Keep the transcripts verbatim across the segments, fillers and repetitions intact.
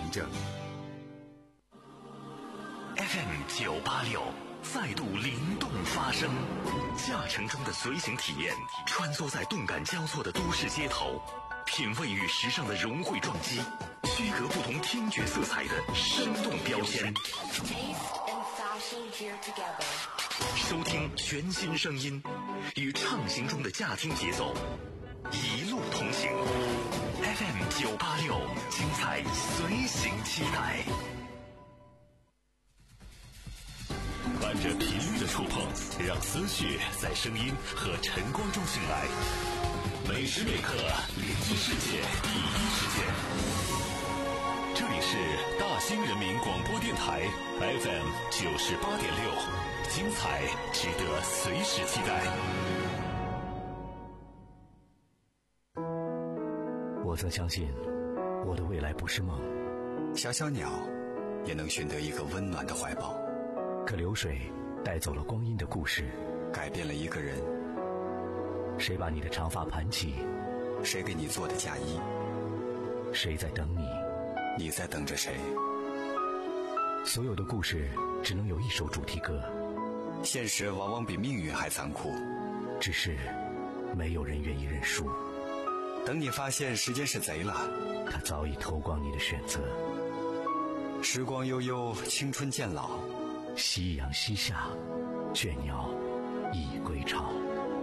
存着。 F M 九八六再度灵动发声，驾乘中的随行体验，穿梭在动感交错的都市街头，品味与时尚的融汇撞击，区隔不同听觉色彩的生动标签。收听全新声音，与畅行中的驾听节奏，一路同行。F M 九八六，精彩随行期待。伴着频率的触碰，让思绪在声音和晨光中醒来。每时每刻连接世界第一时间。这里是大兴人民广播电台 F M 九十八点六，精彩值得随时期待。 我曾相信，我的未来不是梦。 小小鸟也能寻得一个温暖的怀抱。 可流水带走了光阴的故事， 改变了一个人。 谁把你的长发盘起？ 谁给你做的嫁衣？ 谁在等你？ 你在等着谁？ 所有的故事只能有一首主题歌。 现实往往比命运还残酷， 只是没有人愿意认输。 等你发现时间是贼了， 他早已偷光你的选择。 时光悠悠，青春渐老， 夕阳西下，倦鸟已归巢。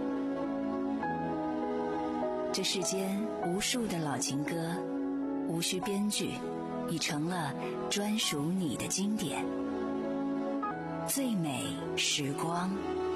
这世间无数的老情歌，无需编剧，已成了专属你的经典。最美时光，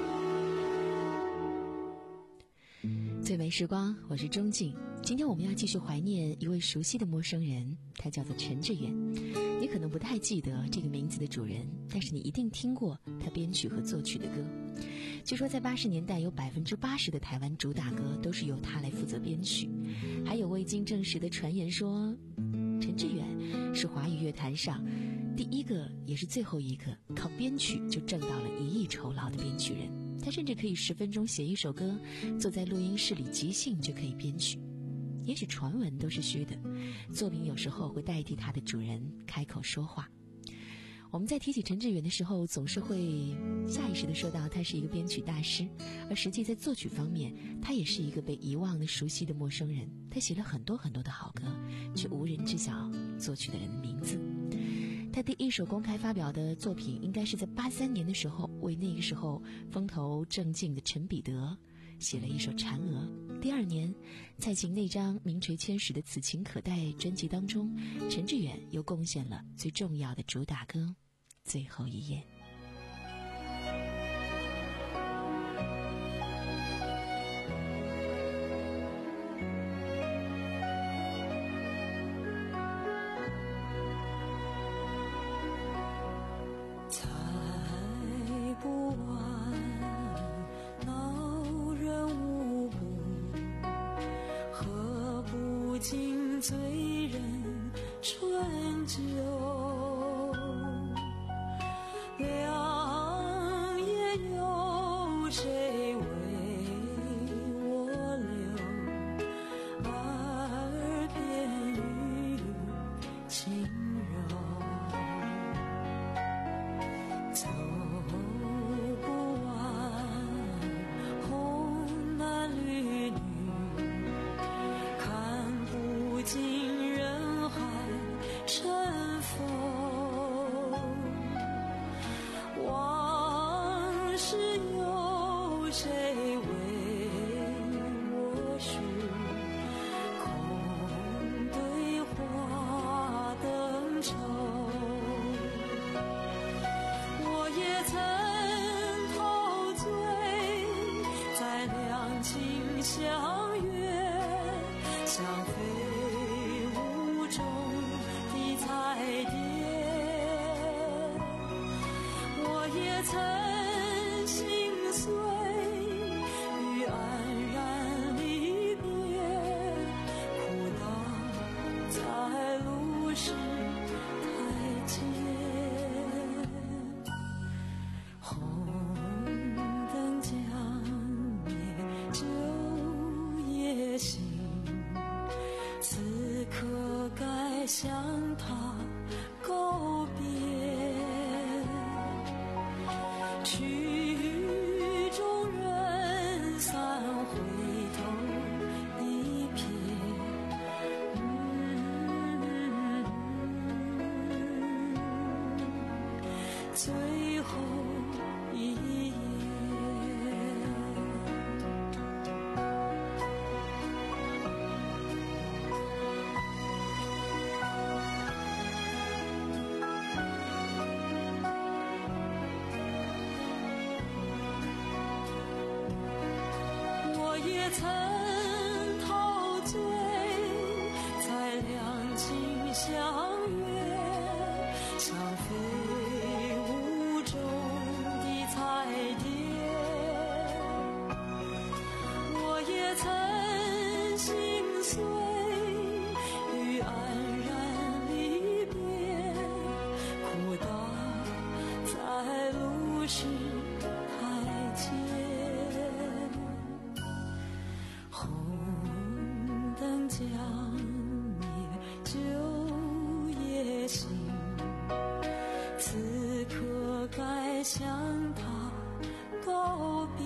最美时光，我是钟静。今天我们要继续怀念一位熟悉的陌生人，他叫做陈志远。你可能不太记得这个名字的主人，但是你一定听过他编曲和作曲的歌。据说在八十年代，有百分之八十的台湾主打歌都是由他来负责编曲。还有未经证实的传言说，陈志远是华语乐坛上第一个也是最后一个靠编曲就挣到了一亿酬劳的编曲人。他甚至可以十分钟写一首歌，坐在录音室里即兴就可以编曲。也许传闻都是虚的，作品有时候会代替他的主人开口说话。我们在提起陈志远的时候，总是会下意识地说到他是一个编曲大师，而实际在作曲方面，他也是一个被遗忘的熟悉的陌生人。他写了很多很多的好歌，却无人知晓作曲的人的名字。他第一首公开发表的作品应该是在八三年的时候，为那个时候风头正劲的陈彼得写了一首《嫦娥》。第二年，蔡琴那张名垂千史的《此情可待》专辑当中，陈志远又贡献了最重要的主打歌《最后一页》。 醉人春酒，良夜有谁为我留？耳边语轻柔，走不完红男绿女，看不尽人海尘封，往事有谁为我续？空对花灯抽，我也曾陶醉在两情相悦，像飞舞中的彩蝶，我也曾心碎于黯然离别，哭倒在路是台阶，红灯将灭，酒也醒，此刻该向他曲终人散，回头一瞥，嗯，最后一夜。曾陶醉在两情相悦，像飞舞中的彩蝶。我也曾心碎于黯然离别，哭倒在路是台阶。将灭旧夜行，此刻该向他告别。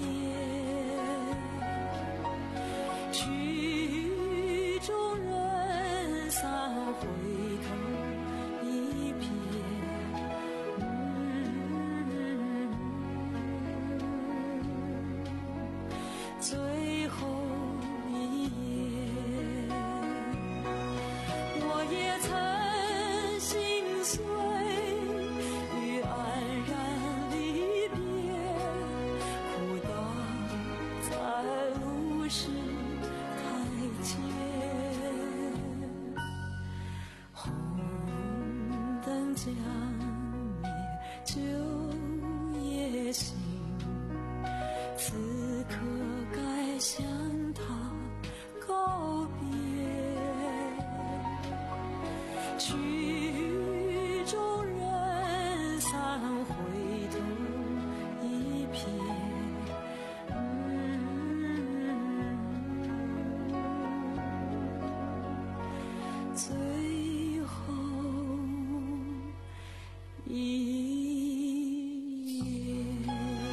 曲终人散，回头一瞥，嗯，最后一夜。也曾心碎于黯然离别，哭倒在路是台阶。红灯将灭旧夜行，此刻该向他告别。曲终人散，回头一瞥，嗯，最后一夜。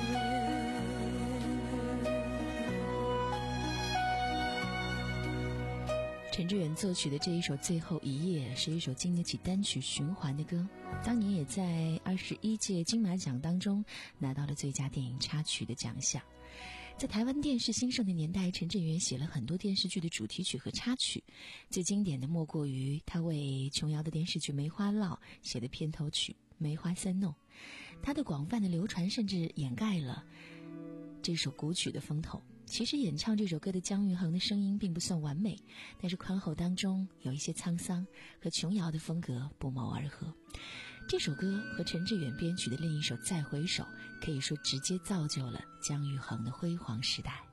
陈志远作曲的这一首《最后一夜》是一首经得起单曲循环的歌，当年也在二十一届金马奖当中拿到了最佳电影插曲的奖项。在台湾电视兴盛的年代，陈志远写了很多电视剧的主题曲和插曲，最经典的莫过于他为琼瑶的电视剧《梅花烙》写的片头曲《梅花三弄》。他的广泛的流传甚至掩盖了这首古曲的风头。其实演唱这首歌的姜育恒的声音并不算完美，但是宽厚当中有一些沧桑，和琼瑶的风格不谋而合。这首歌和陈志远编曲的另一首《再回首》可以说直接造就了姜育恒的辉煌时代。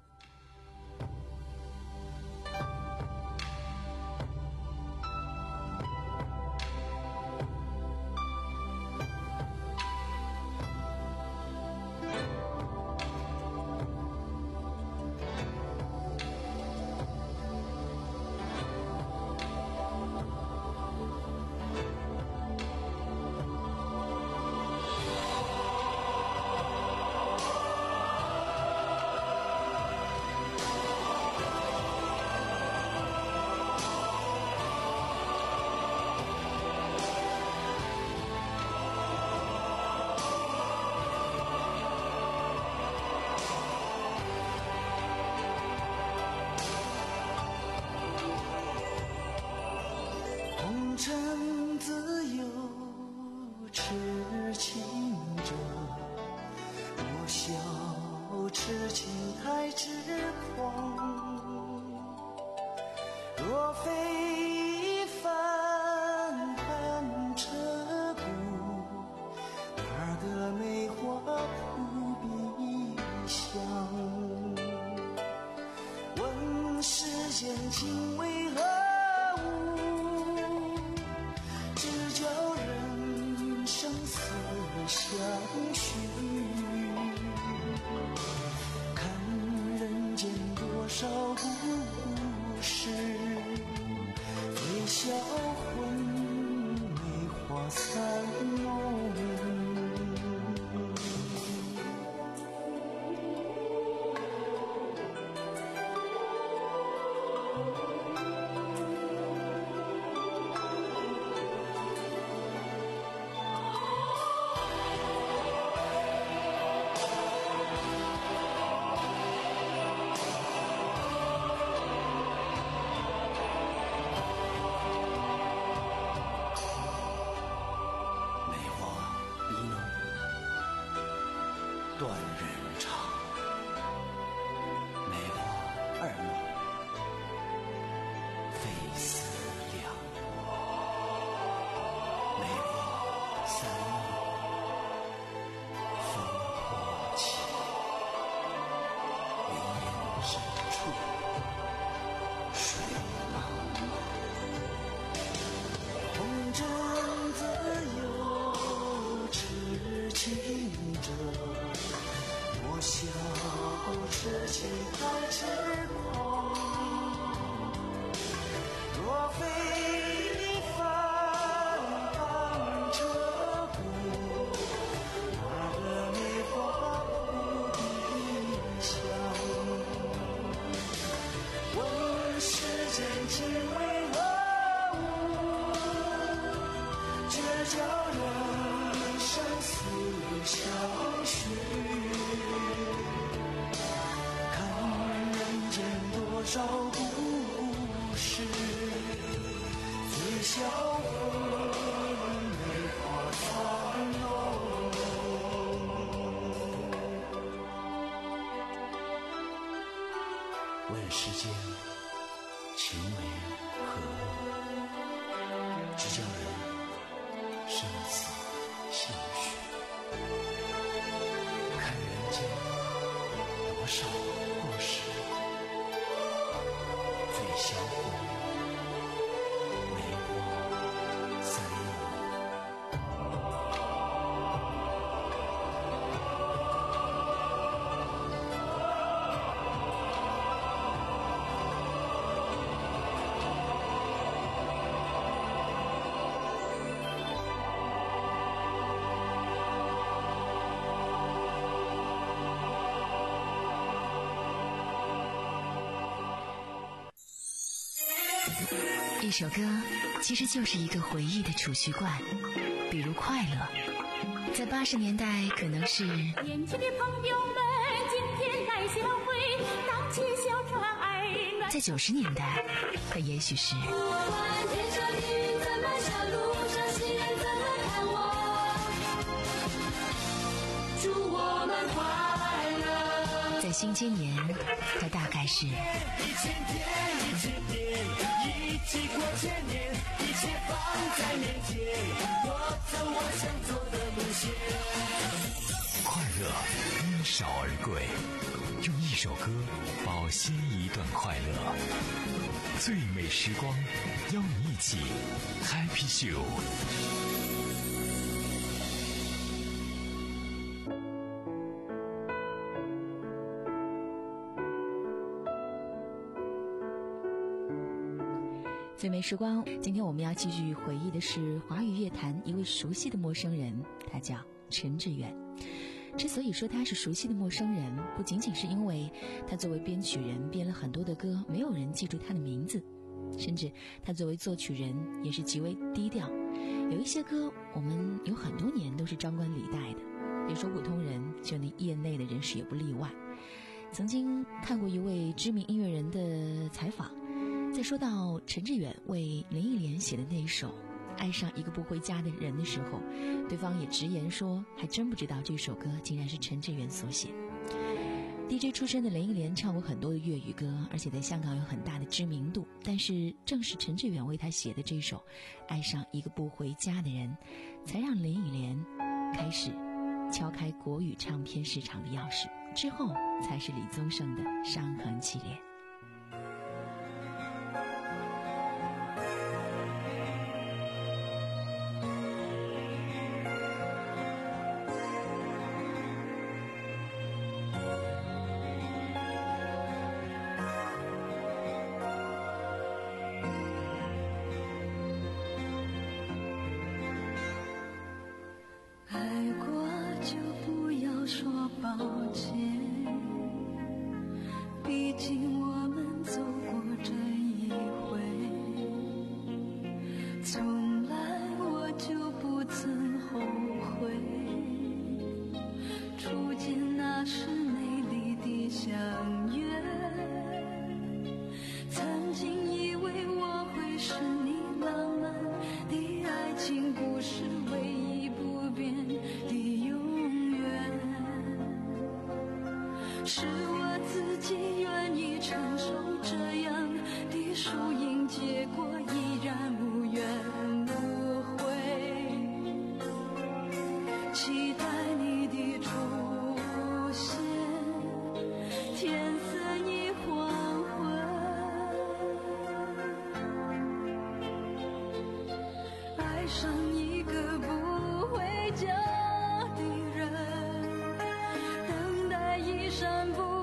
叫人生死相许。看人间多少故事，最笑梅花残浓。问世间情为何物，只叫人生死相许。看人间多少故事，最销魂梅花三浓。 一首歌其实就是一个回忆的储蓄罐，比如快乐，在八十年代可能是年轻的朋友们今天来相会，荡起小船儿暖。 在九十年代它也许是我问天上的云怎么笑，路上行人怎么看我，祝我们快乐。 在新今年它大概是一千天一千年，一起过千年，一切放在面前，我走我想走的路线。 快乐因少而贵，用一首歌保鲜一段快乐。最美时光，邀你一起 Happy Show。 最美时光，今天我们要继续回忆的是华语乐坛一位熟悉的陌生人，他叫陈志远。之所以说他是熟悉的陌生人，不仅仅是因为他作为编曲人编了很多的歌，没有人记住他的名字，甚至他作为作曲人也是极为低调。有一些歌我们有很多年都是张冠李戴的，别说普通人，就连业内的人士也不例外。曾经看过一位知名音乐人的采访，在说到陈志远为林忆莲写的那一首《爱上一个不回家的人》的时候，对方也直言说还真不知道这首歌竟然是陈志远所写。 D J 出身的林忆莲唱过很多的粤语歌，而且在香港有很大的知名度，但是正是陈志远为他写的这首《爱上一个不回家的人》，才让林忆莲开始敲开国语唱片市场的钥匙，之后才是李宗盛的《伤痕系列》。 等待一闪不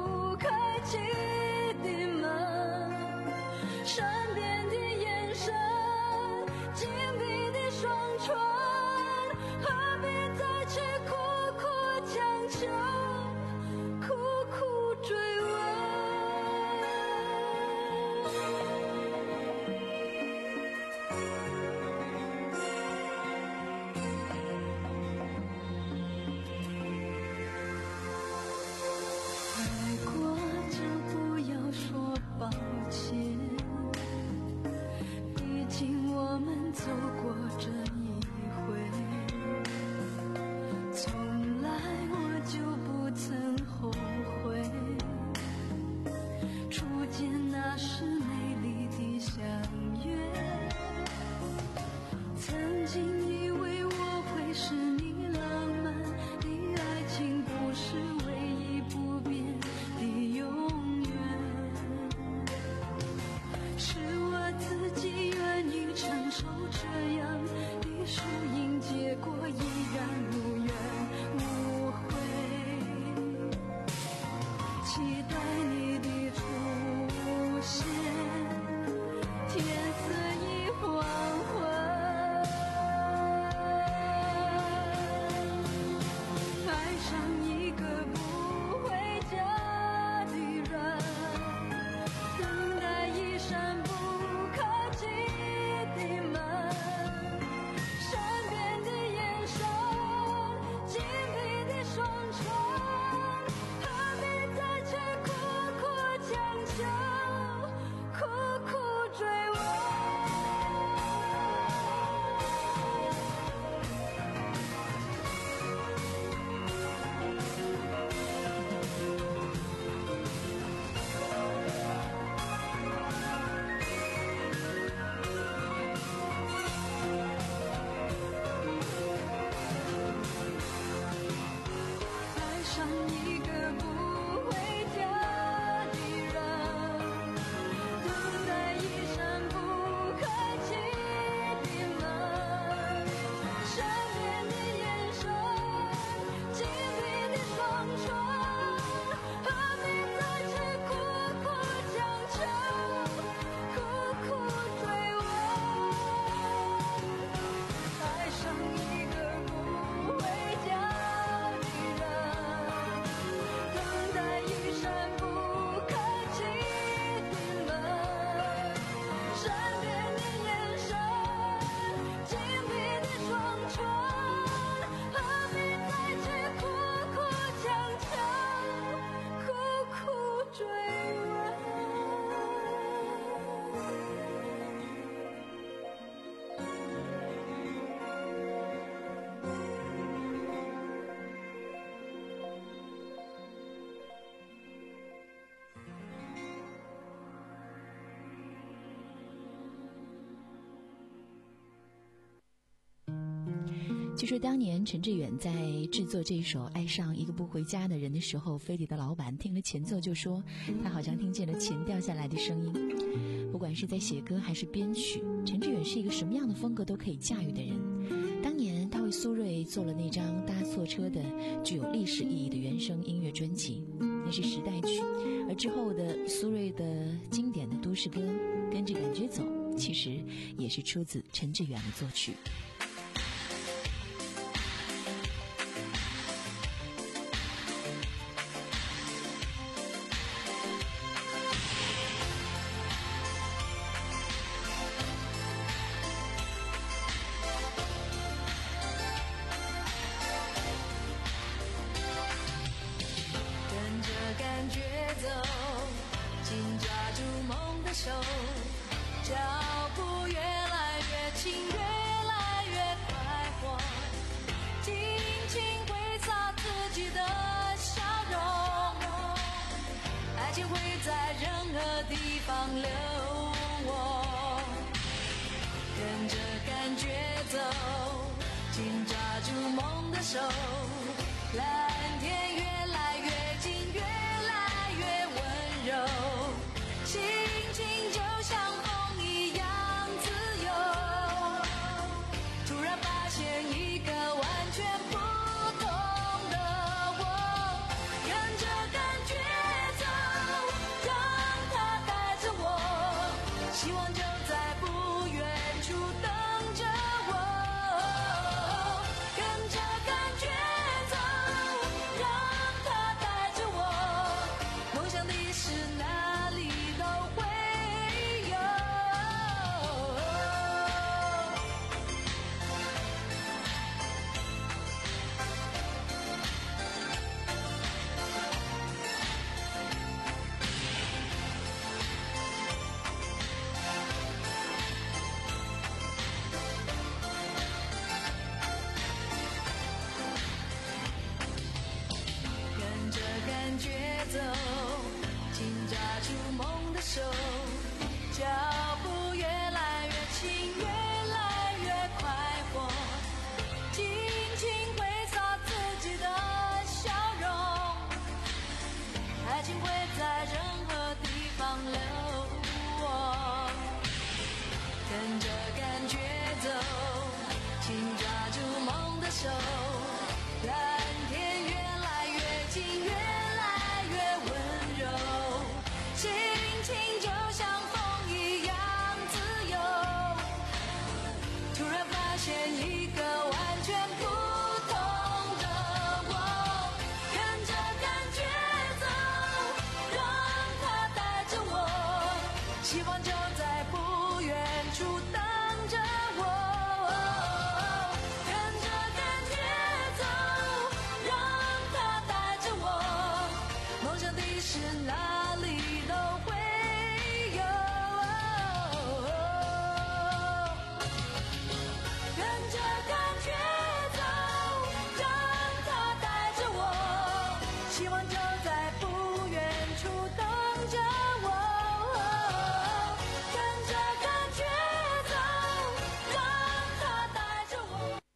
期待你的出现，天色已黄昏，爱上一个不回家的人，等待一扇不开启的门，善变的眼神，紧闭的双唇，何必再去苦苦强求，苦苦追问。爱上一个不回家的人，等待一扇不开启的门，善变的眼神，紧闭的双唇，何必再去苦苦强求，苦苦追问。爱上一个不回家的人，等待一扇不开启的门，善变的眼神，紧闭的双唇，何必再去苦苦强求，苦苦追问。 据说当年陈志远在制作这首《爱上一个不回家的人》的时候，飞碟的老板听了前奏就说，他好像听见了钱掉下来的声音。不管是在写歌还是编曲，陈志远是一个什么样的风格都可以驾驭的人。当年他为苏芮做了那张搭错车的具有历史意义的原声音乐专辑，那是时代曲。而之后的苏芮的经典的都市歌《跟着感觉走》，其实也是出自陈志远的作曲。 跟着感觉走，紧抓住梦的手，脚步越来越轻，越来越快活，尽情挥洒自己的笑容，爱情会在任何地方流淌。跟着感觉走，紧抓住梦的手，蓝天越来越近，越来越温柔，心情就像风一样自由。突然发现一个完全不同的我，跟着感觉走，让它带着我，希望就在不远处等着我。跟着感觉走，让它带着我，梦想的事哪里都会有。跟着感觉走，紧抓住梦的手，脚步越来越轻，越来越快活，尽情挥洒自己的笑容，爱情会在任何地方流淌。跟着感觉走，紧抓住梦的手，蓝天越来越近，越来越温希望就在不远处等着我，跟着感觉走，让它带着我。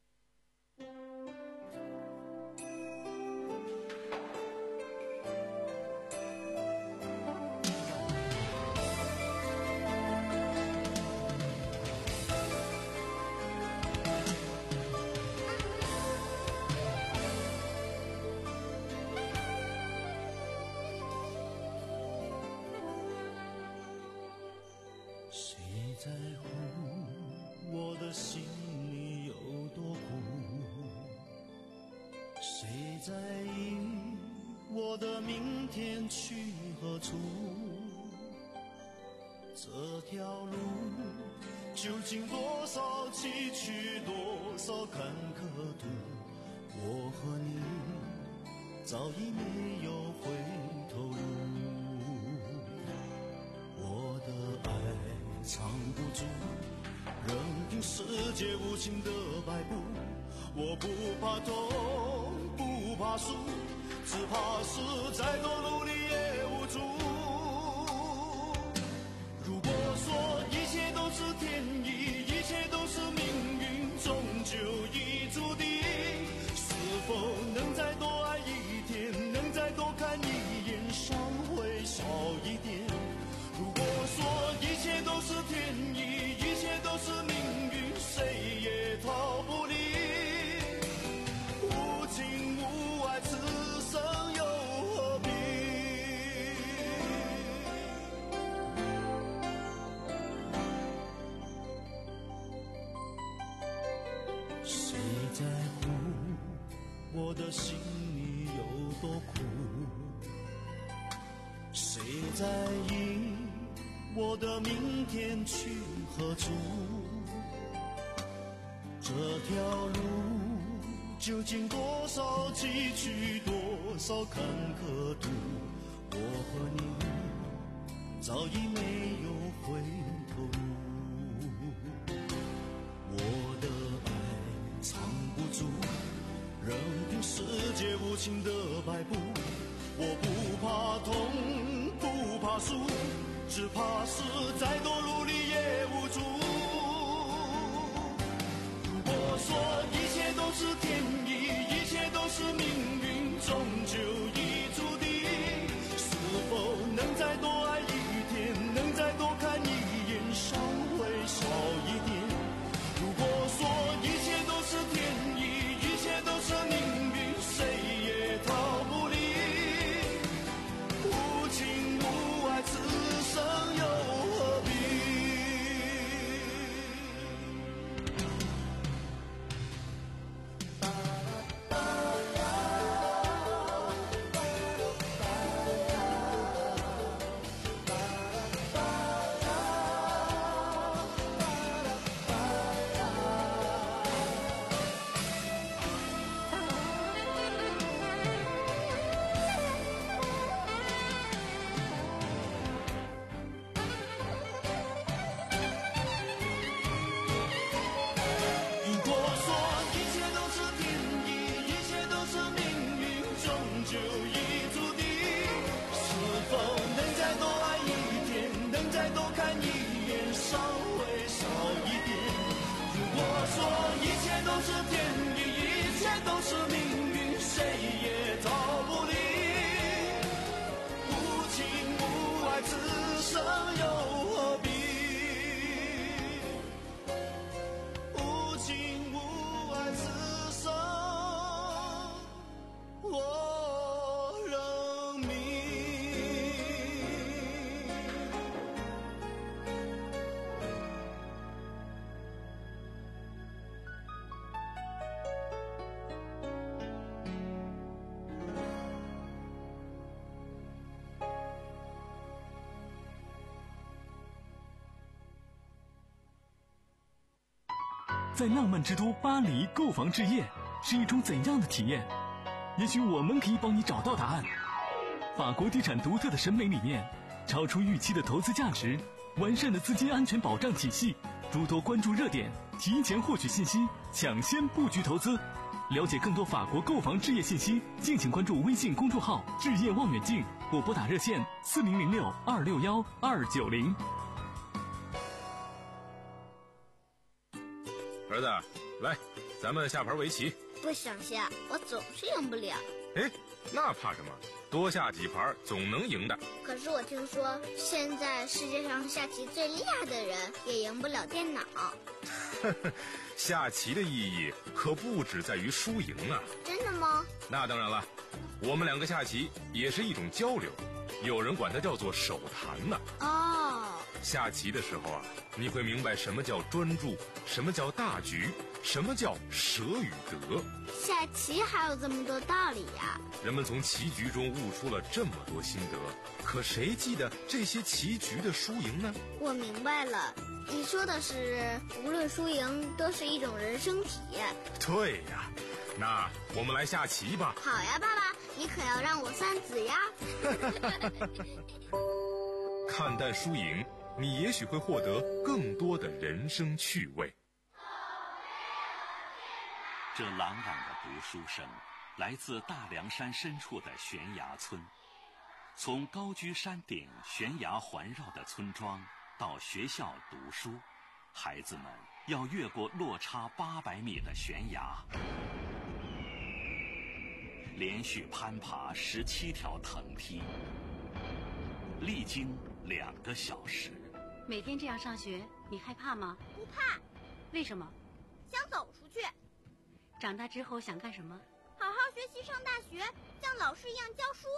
谁在乎我的心里有多苦？谁在意我的明天去何处？这条路究竟多少崎岖，多少坎坷途？我和你早已没有回头路。我的爱藏不住，任凭世界无情的摆布。我不怕痛，不怕输，只怕是再多努力也无助。如果说一切都是天意，一切都是命运，终究已注定。是否能再多爱一天，能再多看一眼，伤会少一点？如果说一切都是天意，一切都是命运，谁也逃不离。无情无爱，此生又何必？谁在乎我的心里有多苦？谁在意我的明天去何处？这条路究竟多少崎岖，多少坎坷途？我和你早已没有回头路。我的爱藏不住，任凭世界无情的摆布。我不怕痛，不怕输，只怕是再多努力也无助。如果说一切都是天意，一切都是命运，终究已注定。是否能再多爱一天，能再多看一眼，伤会少一点？如果说一切都是天意，一切都是命运，谁也逃不离。无情无爱，此生又何必？ 在浪漫之都巴黎购房置业是一种怎样的体验？也许我们可以帮你找到答案。法国地产独特的审美理念，超出预期的投资价值，完善的资金安全保障体系，诸多关注热点，提前获取信息，抢先布局投资。 了解更多法国购房置业信息，敬请关注微信公众号“置业望远镜”或拨打热线四零零六二六幺二九零。 儿子，来，咱们下盘围棋。 不想下，我总是赢不了。 哎，那怕什么？多下几盘总能赢的。 可是我听说，现在世界上下棋最厉害的人也赢不了电脑。 下棋的意义可不只在于输赢啊！ 真的吗？ 那当然了，我们两个下棋也是一种交流，有人管它叫做手谈呢。 哦， 下棋的时候啊，你会明白什么叫专注，什么叫大局，什么叫舍与得。 下棋还有这么多道理呀！ 人们从棋局中悟出了这么多心得，可谁记得这些棋局的输赢呢？ 我明白了，你说的是无论输赢都是一种人生体验。 对呀，那我们来下棋吧。 好呀，爸爸，你可要让我三子呀。 看淡输赢，你也许会获得更多的人生趣味。 这朗朗的读书声来自大凉山深处的悬崖村。从高居山顶悬崖环绕的村庄到学校读书，孩子们要越过落差八百米的悬崖，连续攀爬十七条藤梯，历经两个小时。 每天这样上学，你害怕吗？ 不怕。 为什么？ 想走出去。 长大之后想干什么？ 好好学习，上大学，像老师一样教书。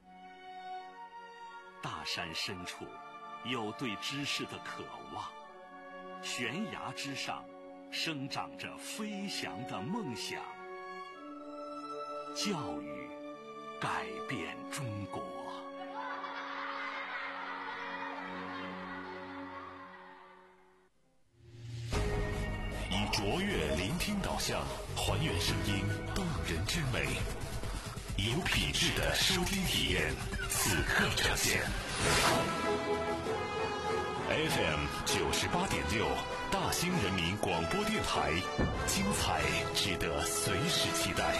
大山深处有对知识的渴望，悬崖之上生长着飞翔的梦想。教育改变中国。以卓越聆听导向，还原声音动人之美，以有品质的收听体验，此刻呈现。F M 九十八点六，大兴人民广播电台，精彩值得随时期待。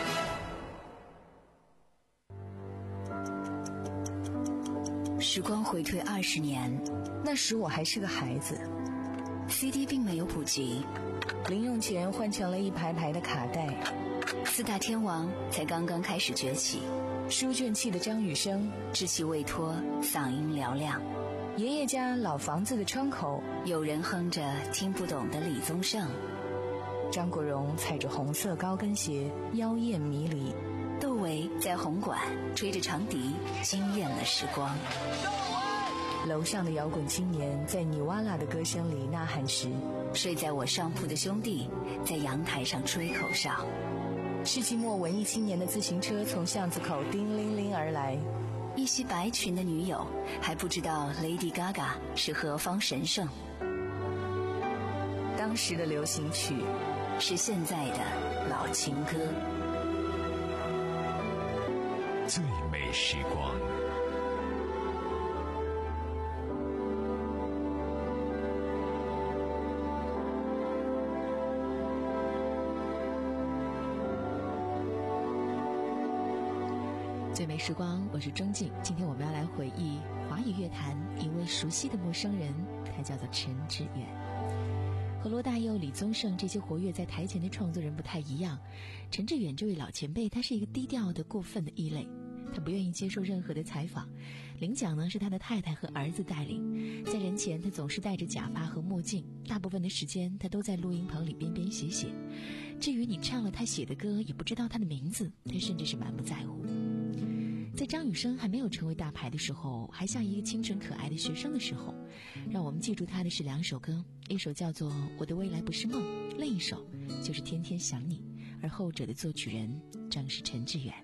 时光回退二十年， 那时我还是个孩子。 C D 并没有普及， 零用钱换成了一排排的卡带。 四大天王才刚刚开始崛起， 书卷气的张雨生， 稚气未脱，嗓音嘹亮。 爷爷家老房子的窗口， 有人哼着听不懂的李宗盛。 张国荣踩着红色高跟鞋，妖艳迷离。 窦唯在红馆吹着长笛，惊艳了时光。 楼上的摇滚青年在尼瓦拉的歌声里呐喊时， 睡在我上铺的兄弟在阳台上吹口哨。 世纪末文艺青年的自行车从巷子口叮铃铃而来， 一袭白裙的女友还不知道 Lady Gaga 是何方神圣。 当时的流行曲是现在的老情歌。 最美时光， 最美时光，我是钟静。今天我们要来回忆华语乐坛一位熟悉的陌生人，他叫做陈志远。和罗大佑、李宗盛这些活跃在台前的创作人不太一样，陈志远这位老前辈，他是一个低调的、过分的异类。他不愿意接受任何的采访，领奖呢是他的太太和儿子带领。在人前，他总是戴着假发和墨镜，大部分的时间他都在录音棚里编编写写。至于你唱了他写的歌，也不知道他的名字，他甚至是蛮不在乎。在张雨生还没有成为大牌的时候，还像一个清纯可爱的学生的时候，让我们记住他的是两首歌，一首叫做《我的未来不是梦》，另一首就是《天天想你》，而后者的作曲人正是陈志远。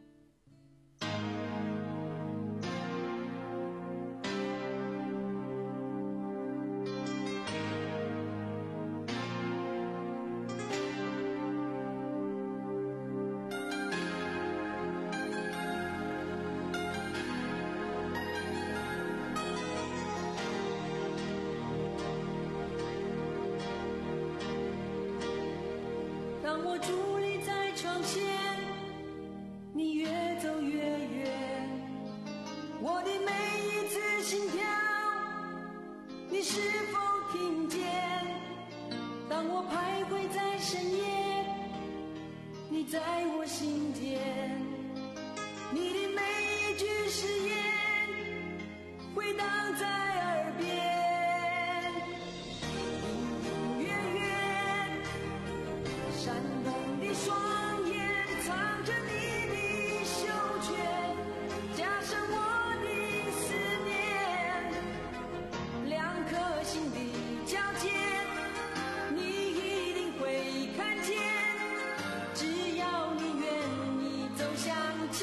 当我伫立在窗在我心间，你的每一句誓言回荡在耳边，隐隐约约闪动的双眼藏着你的袖圈，加深我的思念，两颗心的交界你一定会看见，只要你愿意走向前，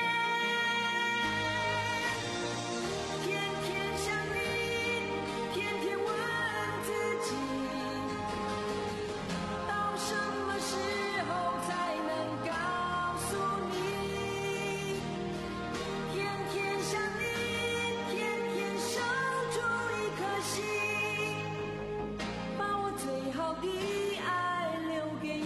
天天想你，天天问自己，到什么时候才能告诉你，天天想你，天天守住一颗心，把我最好的爱留给你。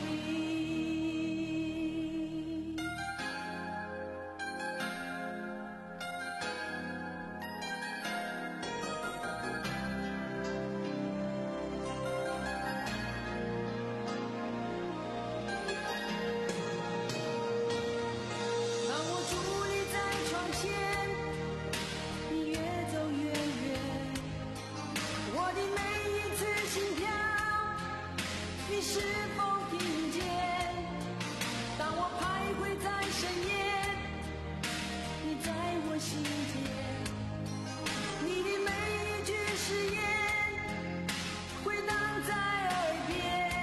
当我伫立在窗前，你越走越远，我的每一次心跳，你是否听见？当我徘徊在深夜，你在我心间，你的每一句誓言回荡在耳边，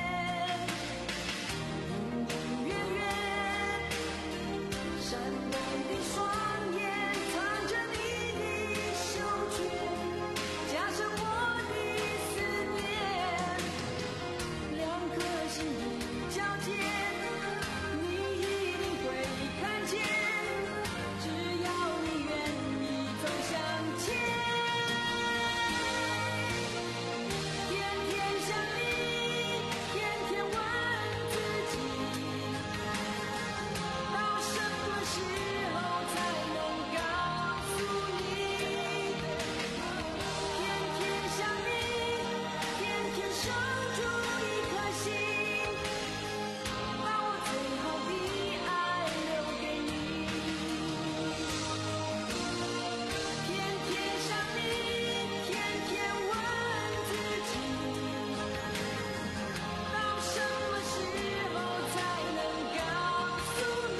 隐隐约约闪动的双眼藏着你的袖圈，加深我的思念，两颗心的交界你一定会看见，只要你愿意走向前，天天想你，天天问自己，到什么时候才能告诉你，天天想你，天天守住一颗心，把我最好的爱留给你，天天想你，天天问自己，到什么时候才能告诉你，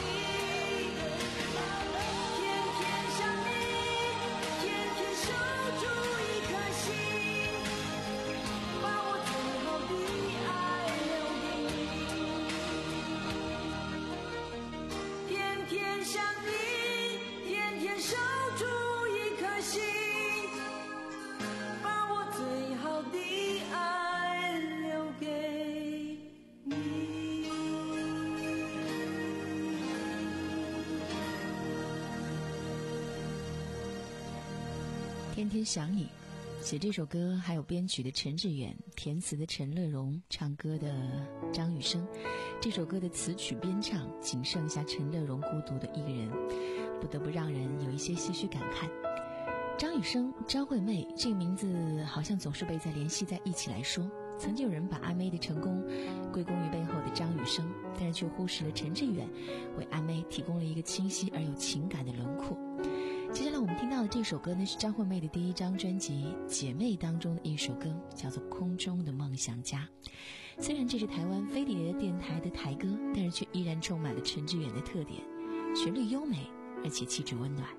天天想你，天天守住一颗心，把我最好的爱留给你，天天想你，天天守住一颗心，把我最好的爱留给你。 天天想你，写这首歌还有编曲的陈志远，填词的陈乐融，唱歌的张雨生。这首歌的词曲编唱仅剩下陈乐融孤独的一个人，不得不让人有一些唏嘘感慨。张雨生、张惠妹这个名字好像总是被在联系在一起来说。曾经有人把阿妹的成功归功于背后的张雨生，但是却忽视了陈志远为阿妹提供了一个清晰而有情感的轮廓。接下来我们听到的这首歌呢，是张惠妹的第一张专辑《姐妹》当中的一首歌，叫做《空中的梦想家》。虽然这是台湾飞碟电台的台歌，但是却依然充满了陈志远的特点，旋律优美，而且气质温暖。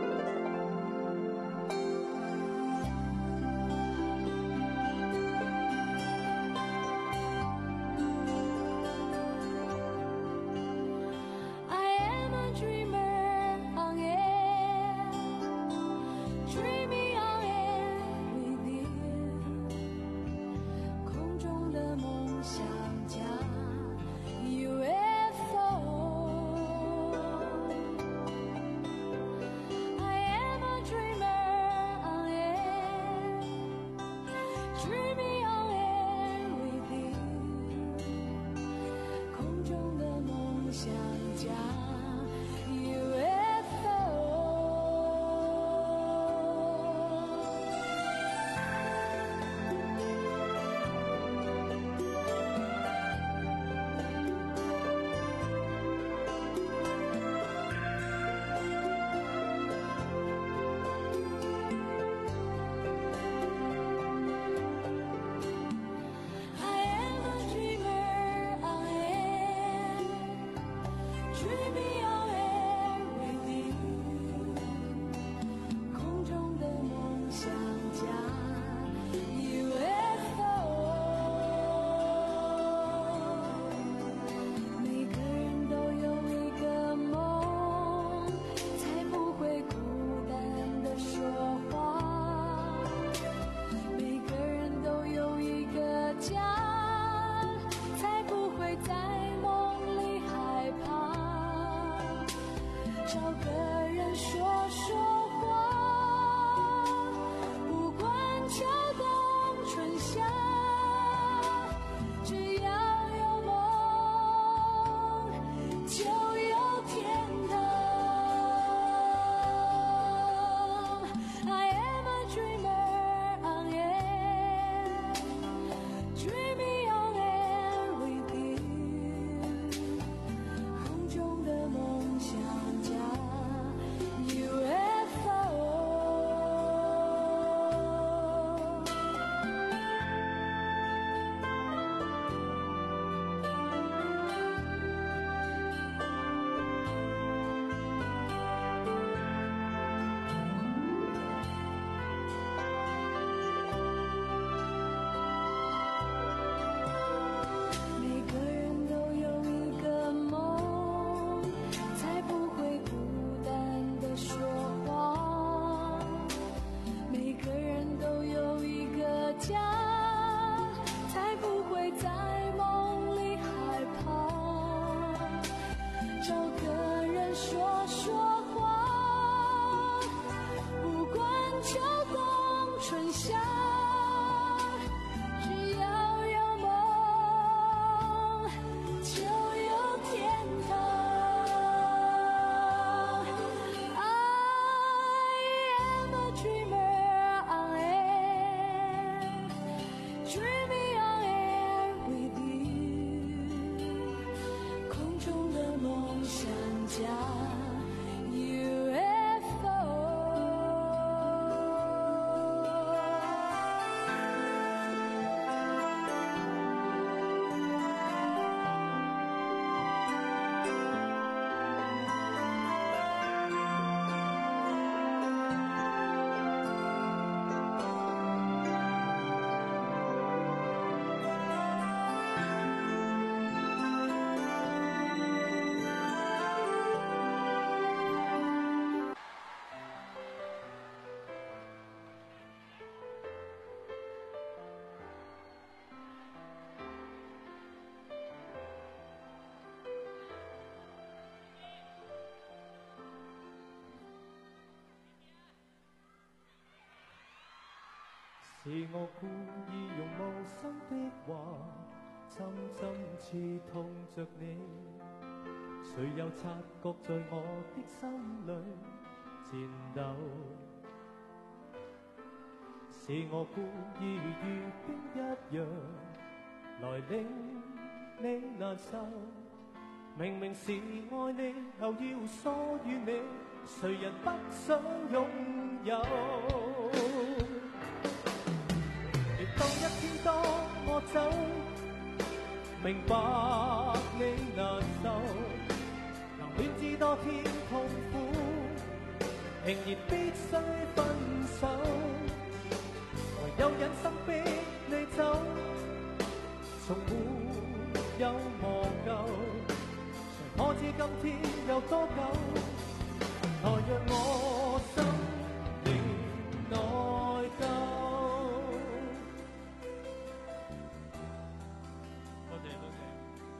天是我故意用無心的話，針針刺痛着你。誰又察覺在我的心裏戰鬥？是我故意如遇冰一樣來令你難受。明明是愛你，又要疏遠你，誰人不想擁有？亦當一天當我走，明白你難受，能戀知多天痛苦，仍然必須分手。唯有忍心逼你走，從沒有忘舊。誰可知今天有多久？來讓我心靈內疚。多謝多謝，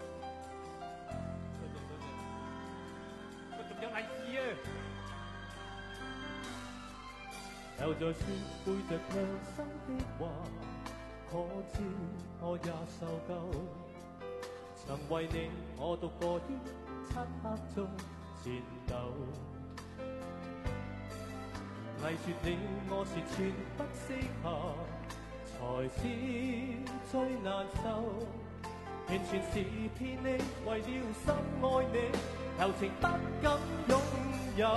多謝多謝。我仲有利是啊！又在說背着良心的話，可知我也受夠。曾為你我獨個於漆黑中戰鬥，偽說你我是全不適合，才是最難受。完全是騙你，為了深愛你，柔情不敢擁有。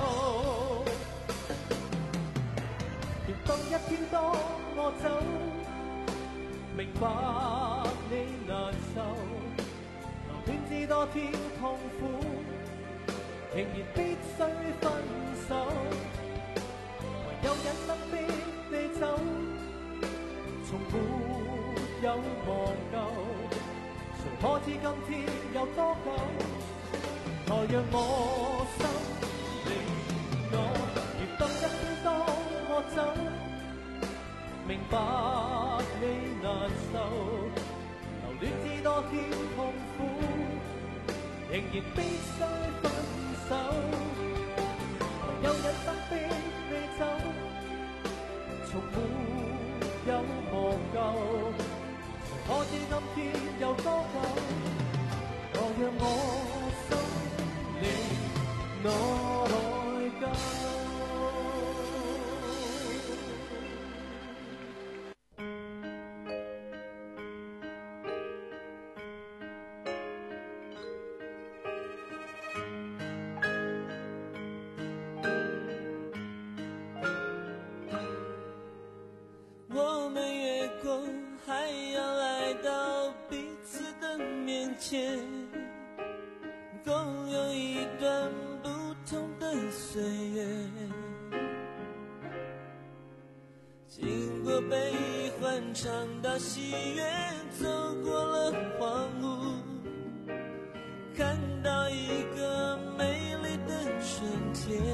亦當一天當我走，明白你難受。戀知多天痛苦，仍然必須分手。唯有忍心逼你走，從沒有忘舊。誰可知今天有多久？來讓我心靈我，如當一天當我走，明白你難受。戀知多天痛苦，仍然必須分手。唯有忍心逼你走，從沒有忘舊。誰可知今天有多久？來讓我心靈內疚。 共有一段不同的岁月，经过悲欢唱到喜悦，走过了荒芜，看到一个美丽的春天。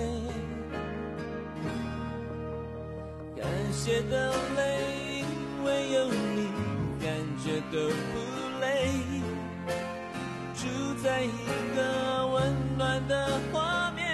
感谢的泪，因为有你，感觉都不累。住在一个温暖的画面，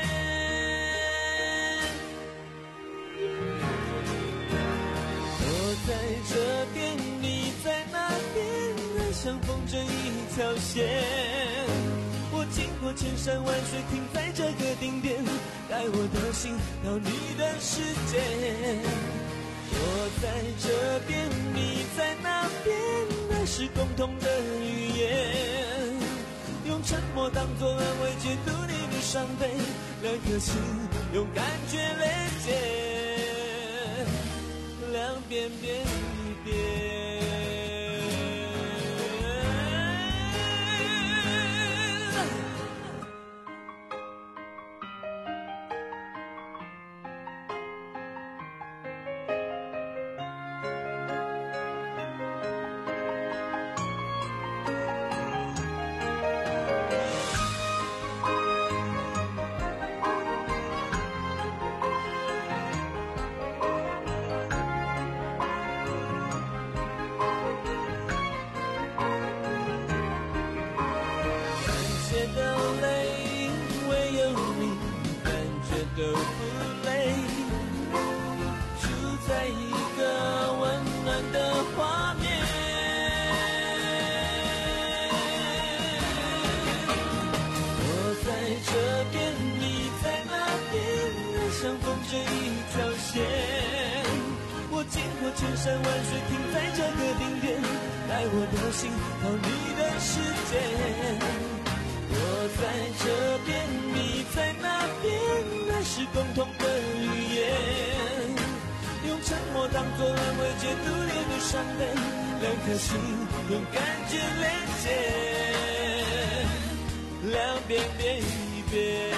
我在这边，你在那边，爱像风筝一条线。我经过千山万水，停在这个顶点，带我的心到你的世界。我在这边，你在那边，爱是共同的语言。用沉默当作安慰，解读你的伤悲，两颗心用感觉连接，两边变一边。都不累，住在一个温暖千山万水停在这个顶点，带我的心到你的世界。我在这边，你在那边，那是共同的语言。用沉默当作安慰，解读你的伤悲，两颗心用感觉连接，两边变一边。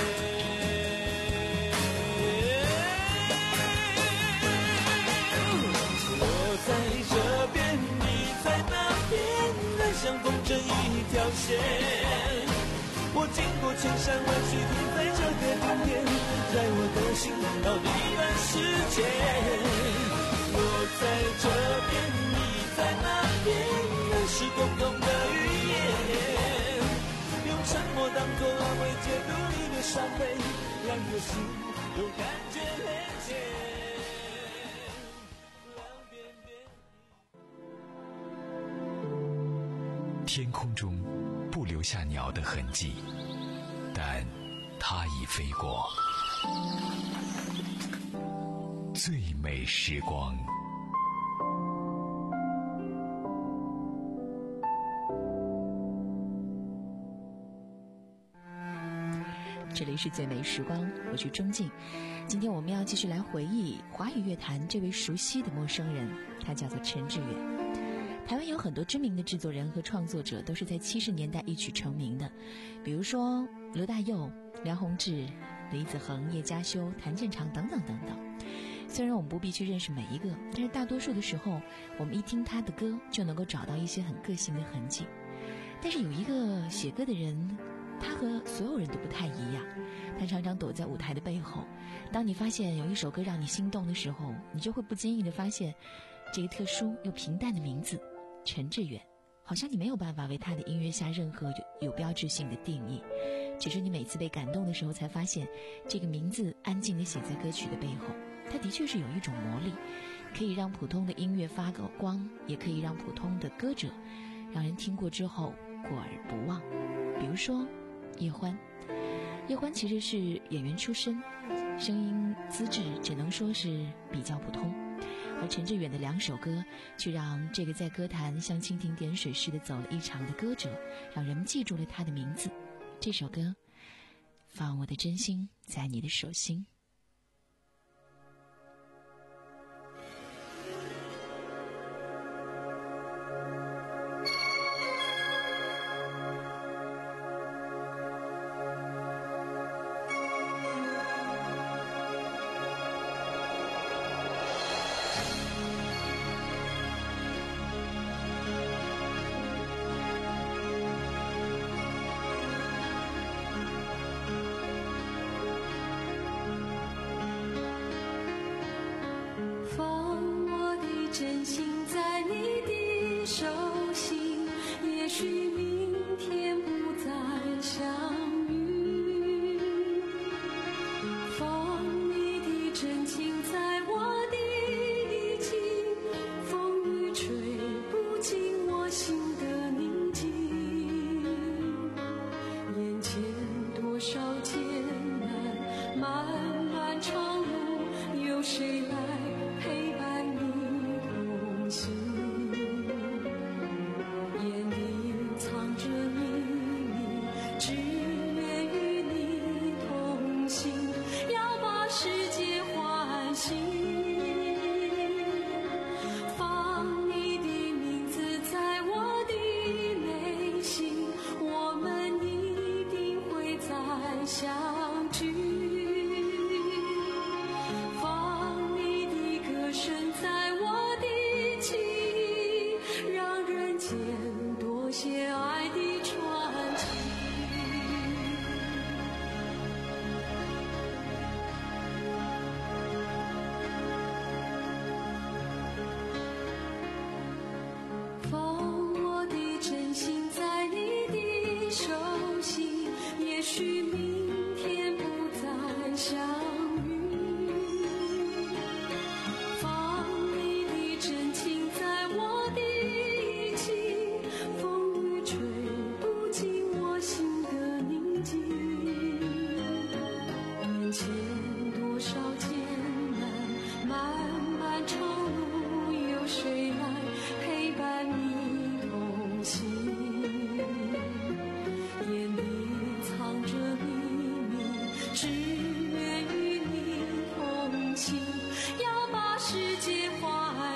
我在这边，你在那边，爱像风筝一条线。我经过千山万水，停在这个顶点，在我的心到你的世界。我在这边，你在那边，那是共同的语言。用沉默当作安慰，解读你的伤悲，两颗心用感觉连接。 天空中不留下鸟的痕迹，但它已飞过。最美时光。 这里是最美时光，我是钟静。今天我们要继续来回忆华语乐坛这位熟悉的陌生人，他叫做陈志远。台湾有很多知名的制作人和创作者都是在七十年代一曲成名的，比如说罗大佑、梁鸿志、李子恒、叶嘉修、谭健常等等等等。虽然我们不必去认识每一个，但是大多数的时候，我们一听他的歌就能够找到一些很个性的痕迹。但是有一个写歌的人，他和所有人都不太一样，他常常躲在舞台的背后。当你发现有一首歌让你心动的时候，你就会不经意地发现这个特殊又平淡的名字陈志远，好像你没有办法为他的音乐下任何有标志性的定义，只是你每次被感动的时候才发现，这个名字安静地写在歌曲的背后，它的确是有一种魔力，可以让普通的音乐发个光，也可以让普通的歌者让人听过之后过而不忘。比如说叶欢，叶欢其实是演员出身，声音资质只能说是比较普通，而陈志远的两首歌却让这个在歌坛像蜻蜓点水似的走了一场的歌者，让人们记住了他的名字。这首歌，放我的真心在你的手心。 谁来陪伴你同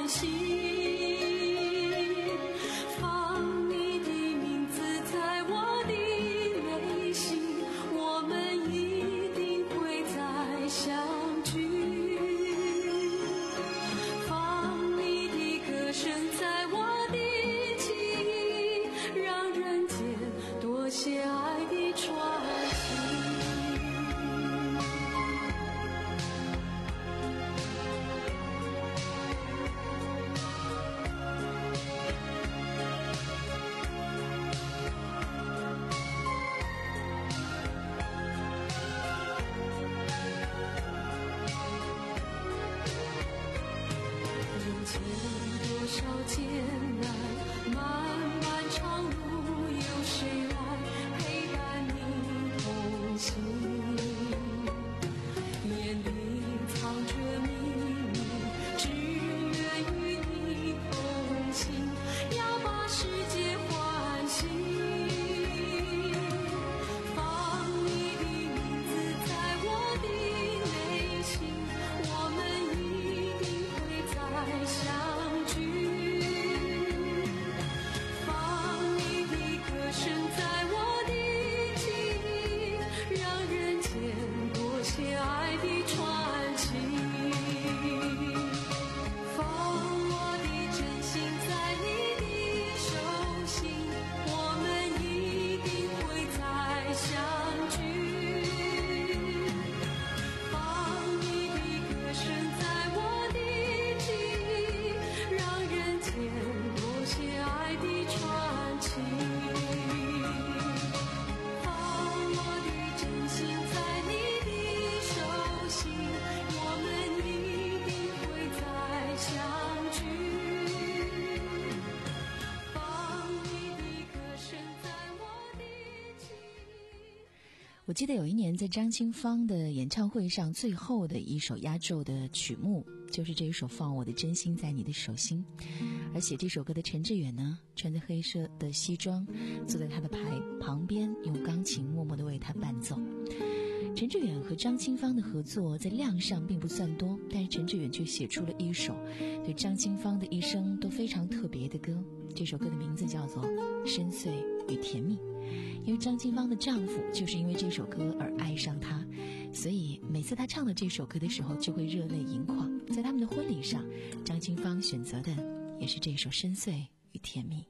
我记得有一年在张清芳的演唱会上，最后的一首压轴的曲目就是这一首《放我的真心在你的手心》。而写这首歌的陈志远呢，穿着黑色的西装，坐在他的牌旁边，用钢琴默默地为他伴奏。陈志远和张清芳的合作在量上并不算多，但是陈志远却写出了一首对张清芳的一生都非常特别的歌。这首歌的名字叫做《深邃与甜蜜》，因为张清芳的丈夫就是因为这首歌而爱上她，所以每次她唱的这首歌的时候就会热泪盈眶。在他们的婚礼上，张清芳选择的也是这首《深邃与甜蜜》。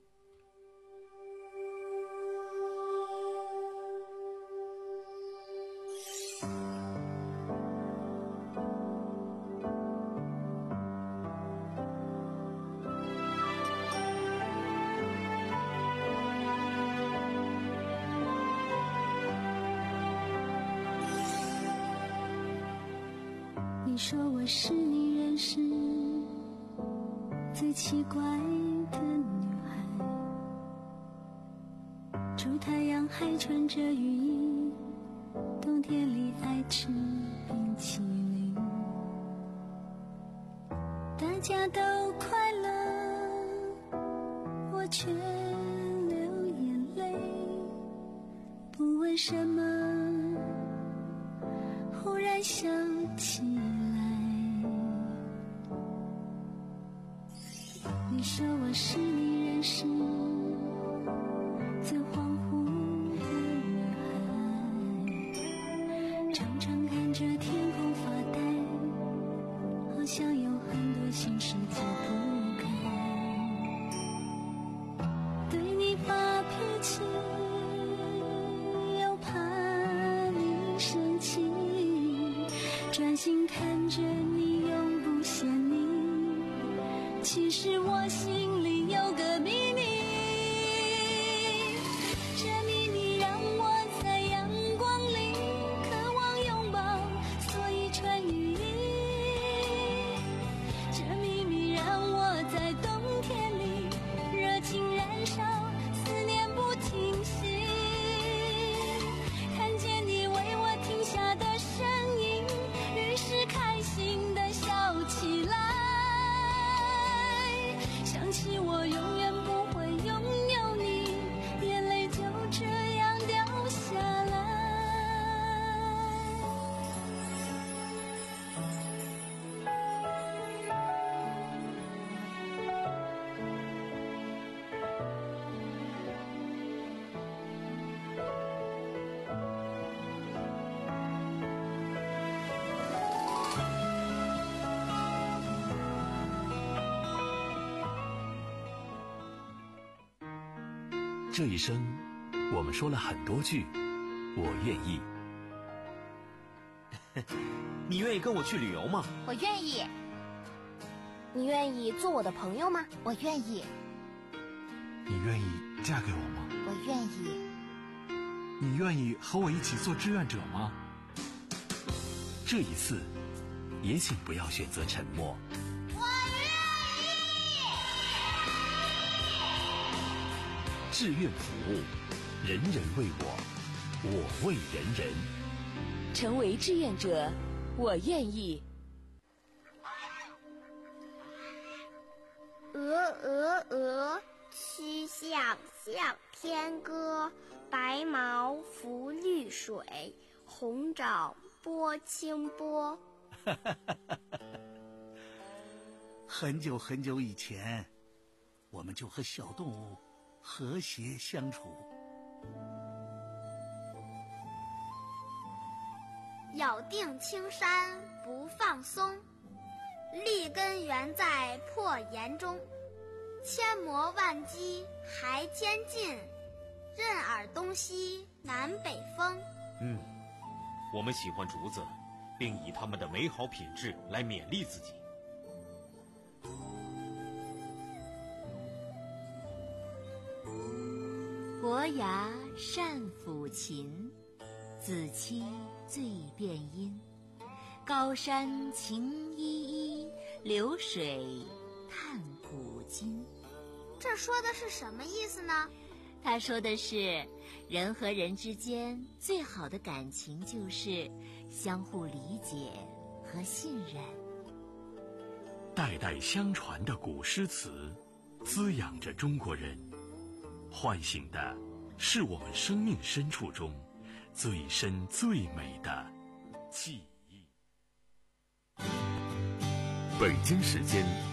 你说我是你认识最奇怪的女孩，出太阳还穿着雨衣，冬天里爱吃冰淇淋，大家都快乐，我却流眼泪，不问什么，忽然想起你说我是你认识最恍惚的女孩，常常看着天空发呆，好像有很多心事解不开，对你发脾气又怕你生气，专心看着你永不嫌你，其实我心里有个秘密，这秘密让我在阳光里渴望拥抱，所以穿雨衣，这秘密让我在冬天里热情燃烧，思念不停息，看见你为我停下的身影，于是开心地笑起来，想起我永远不会拥有你，眼泪就这这一生，我们说了很多句我愿意。 你愿意跟我去旅游吗？ 我愿意。 你愿意做我的朋友吗？ 我愿意。 你愿意嫁给我吗？ 我愿意。 你愿意和我一起做志愿者吗？ 这一次，也请不要选择沉默。 我愿意。 志愿服务，人人为我，我为人人。 成为志愿者，我愿意。 鹅鹅鹅，曲项向天歌。白毛浮绿水，红掌拨清波。 很久很久以前，我们就和小动物和谐相处。 咬定青山不放松，立根原在破岩中。千磨万击还坚劲，任尔东西南北风。 嗯，我们喜欢竹子，并以它们的美好品质来勉励自己。 伯牙善抚琴，子期最辨音。高山晴依依，流水叹古今。 这说的是什么意思呢？ 他说的是，人和人之间最好的感情就是相互理解和信任。 代代相传的古诗词，滋养着中国人，唤醒的是我们生命深处中最深最美的记忆。 北京时间